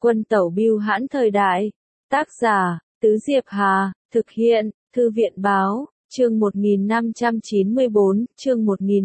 Quân tẩu bưu hãn thời đại. Tác giả, Tứ Diệp Hà, thực hiện, Thư viện báo, chương 1594, chương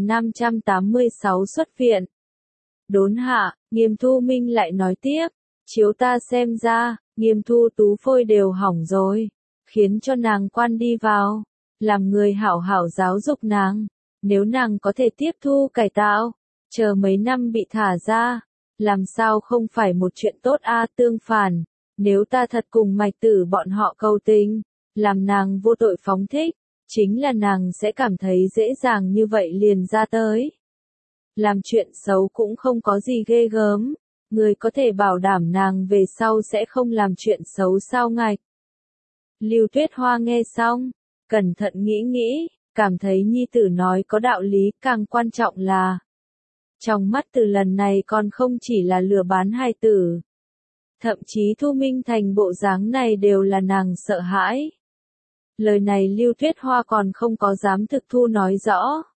1586 xuất viện. Đốn hạ, Nghiêm Thu Minh lại nói tiếp, chiếu ta xem ra, Nghiêm Thu Tú phôi đều hỏng rồi, khiến cho nàng quan đi vào, làm người hảo hảo giáo dục nàng, nếu nàng có thể tiếp thu cải tạo, chờ mấy năm bị thả ra, làm sao không phải một chuyện tốt a. Tương phản, nếu ta thật cùng Mạch Tử bọn họ cầu tình, làm nàng vô tội phóng thích, chính là nàng sẽ cảm thấy dễ dàng như vậy liền ra tới. Làm chuyện xấu cũng không có gì ghê gớm, người có thể bảo đảm nàng về sau sẽ không làm chuyện xấu sao ngạch. Lưu Tuyết Hoa nghe xong, cẩn thận nghĩ, cảm thấy nhi tử nói có đạo lý, càng quan trọng là trong mắt từ lần này còn không chỉ là lừa bán hài tử. Thậm chí Thu Minh Thành bộ dáng này đều là nàng sợ hãi. Lời này Lưu Tuyết Hoa còn không có dám thực thu nói rõ.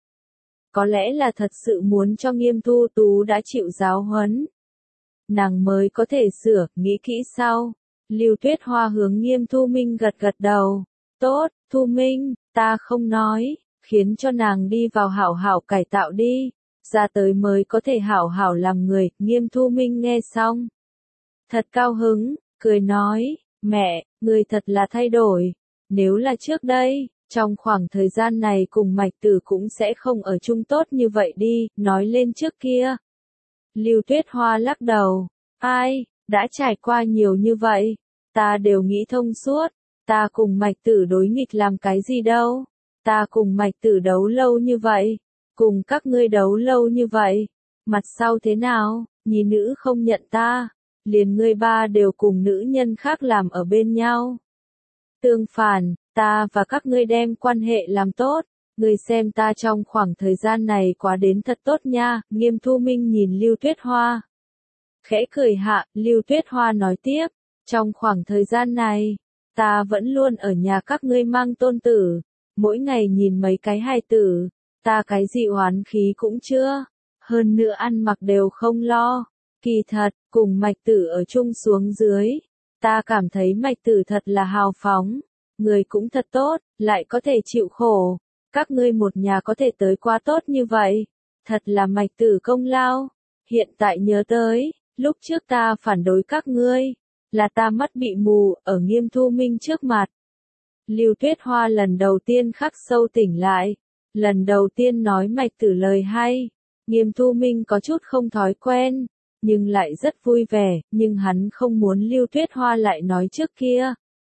Có lẽ là thật sự muốn cho Nghiêm Thu Tú đã chịu giáo huấn. Nàng mới có thể sửa, nghĩ kỹ sau. Lưu Tuyết Hoa hướng Nghiêm Thu Minh gật đầu. Tốt, Thu Minh, ta không nói, khiến cho nàng đi vào hảo hảo cải tạo đi. Ra tới mới có thể hảo hảo làm người. Nghiêm Thu Minh nghe xong, thật cao hứng, cười nói, mẹ, người thật là thay đổi. Nếu là trước đây, trong khoảng thời gian này cùng Mạch Tử cũng sẽ không ở chung tốt như vậy đi, nói lên trước kia. Lưu Tuyết Hoa lắc đầu, ai, đã trải qua nhiều như vậy, ta đều nghĩ thông suốt, ta cùng Mạch Tử đối nghịch làm cái gì đâu, ta cùng Mạch Tử đấu lâu như vậy, cùng các ngươi đấu lâu như vậy, mặt sau thế nào, nhi nữ không nhận ta, liền ngươi ba đều cùng nữ nhân khác làm ở bên nhau. Tương phản, ta và các ngươi đem quan hệ làm tốt, ngươi xem ta trong khoảng thời gian này quá đến thật tốt nha. Nghiêm Thu Minh nhìn Lưu Tuyết Hoa, khẽ cười hạ. Lưu Tuyết Hoa nói tiếp, trong khoảng thời gian này, ta vẫn luôn ở nhà các ngươi mang tôn tử, mỗi ngày nhìn mấy cái hài tử, ta cái gì oán khí cũng chưa, hơn nữa ăn mặc đều không lo. Kỳ thật, cùng Mạch Tử ở chung xuống dưới, ta cảm thấy Mạch Tử thật là hào phóng, người cũng thật tốt, lại có thể chịu khổ, các ngươi một nhà có thể tới quá tốt như vậy, thật là Mạch Tử công lao. Hiện tại nhớ tới, lúc trước ta phản đối các ngươi, là ta mắt bị mù, ở Nghiêm Thu Minh trước mặt. Lưu Tuyết Hoa lần đầu tiên khắc sâu tỉnh lại, lần đầu tiên nói Mạch Tử lời hay, Nghiêm Thu Minh có chút không thói quen, nhưng lại rất vui vẻ, nhưng hắn không muốn Lưu Tuyết Hoa lại nói trước kia.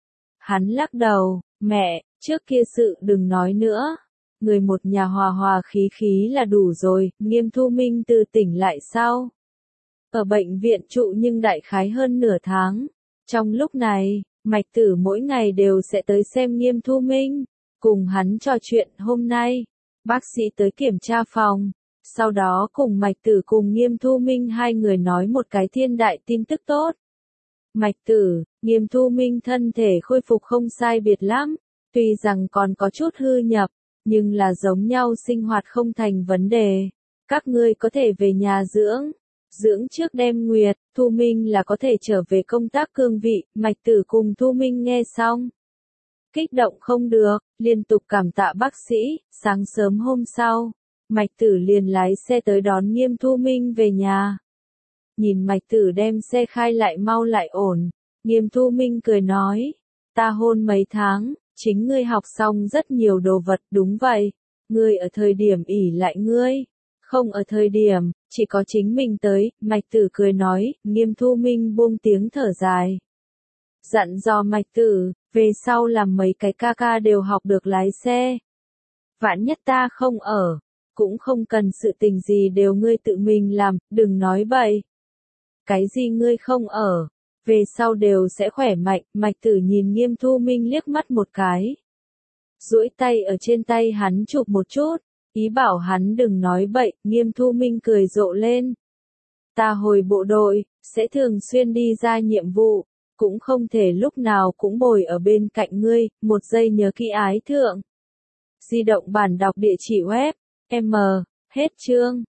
Hắn lắc đầu, mẹ, trước kia sự đừng nói nữa, người một nhà hòa hòa khí khí là đủ rồi. Nghiêm Thu Minh từ tỉnh lại sau, ở bệnh viện trụ nhưng đại khái hơn nửa tháng. Trong lúc này, Mạch Tử mỗi ngày đều sẽ tới xem Nghiêm Thu Minh, cùng hắn trò chuyện. Hôm nay, bác sĩ tới kiểm tra phòng, sau đó cùng Mạch Tử cùng Nghiêm Thu Minh hai người nói một cái thiên đại tin tức tốt. Mạch Tử, Nghiêm Thu Minh thân thể khôi phục không sai biệt lắm, tuy rằng còn có chút hư nhập, nhưng là giống nhau sinh hoạt không thành vấn đề. Các ngươi có thể về nhà dưỡng trước đêm nguyệt, Thu Minh là có thể trở về công tác cương vị. Mạch Tử cùng Thu Minh nghe xong, kích động không được, liên tục cảm tạ bác sĩ. Sáng sớm hôm sau, Mạch Tử liền lái xe tới đón Nghiêm Thu Minh về nhà. Nhìn Mạch Tử đem xe khai lại mau lại ổn, Nghiêm Thu Minh cười nói, ta hôn mấy tháng, chính ngươi học xong rất nhiều đồ vật. Đúng vậy, ngươi ở thời điểm ỷ lại ngươi, không ở thời điểm, chỉ có chính mình tới. Mạch Tử cười nói. Nghiêm Thu Minh buông tiếng thở dài, dặn dò Mạch Tử, về sau làm mấy cái ca ca đều học được lái xe. Vạn nhất ta không ở, cũng không cần sự tình gì đều ngươi tự mình làm, đừng nói bậy. Cái gì ngươi không ở, về sau đều sẽ khỏe mạnh. Mạch Tử nhìn Nghiêm Thu Minh liếc mắt một cái, duỗi tay ở trên tay hắn chụp một chút, ý bảo hắn đừng nói bậy. Nghiêm Thu Minh cười rộ lên, ta hồi bộ đội, sẽ thường xuyên đi ra nhiệm vụ, cũng không thể lúc nào cũng bồi ở bên cạnh ngươi. Một giây nhớ kỹ ái thượng. Di động bản đọc địa chỉ web, M, hết chương.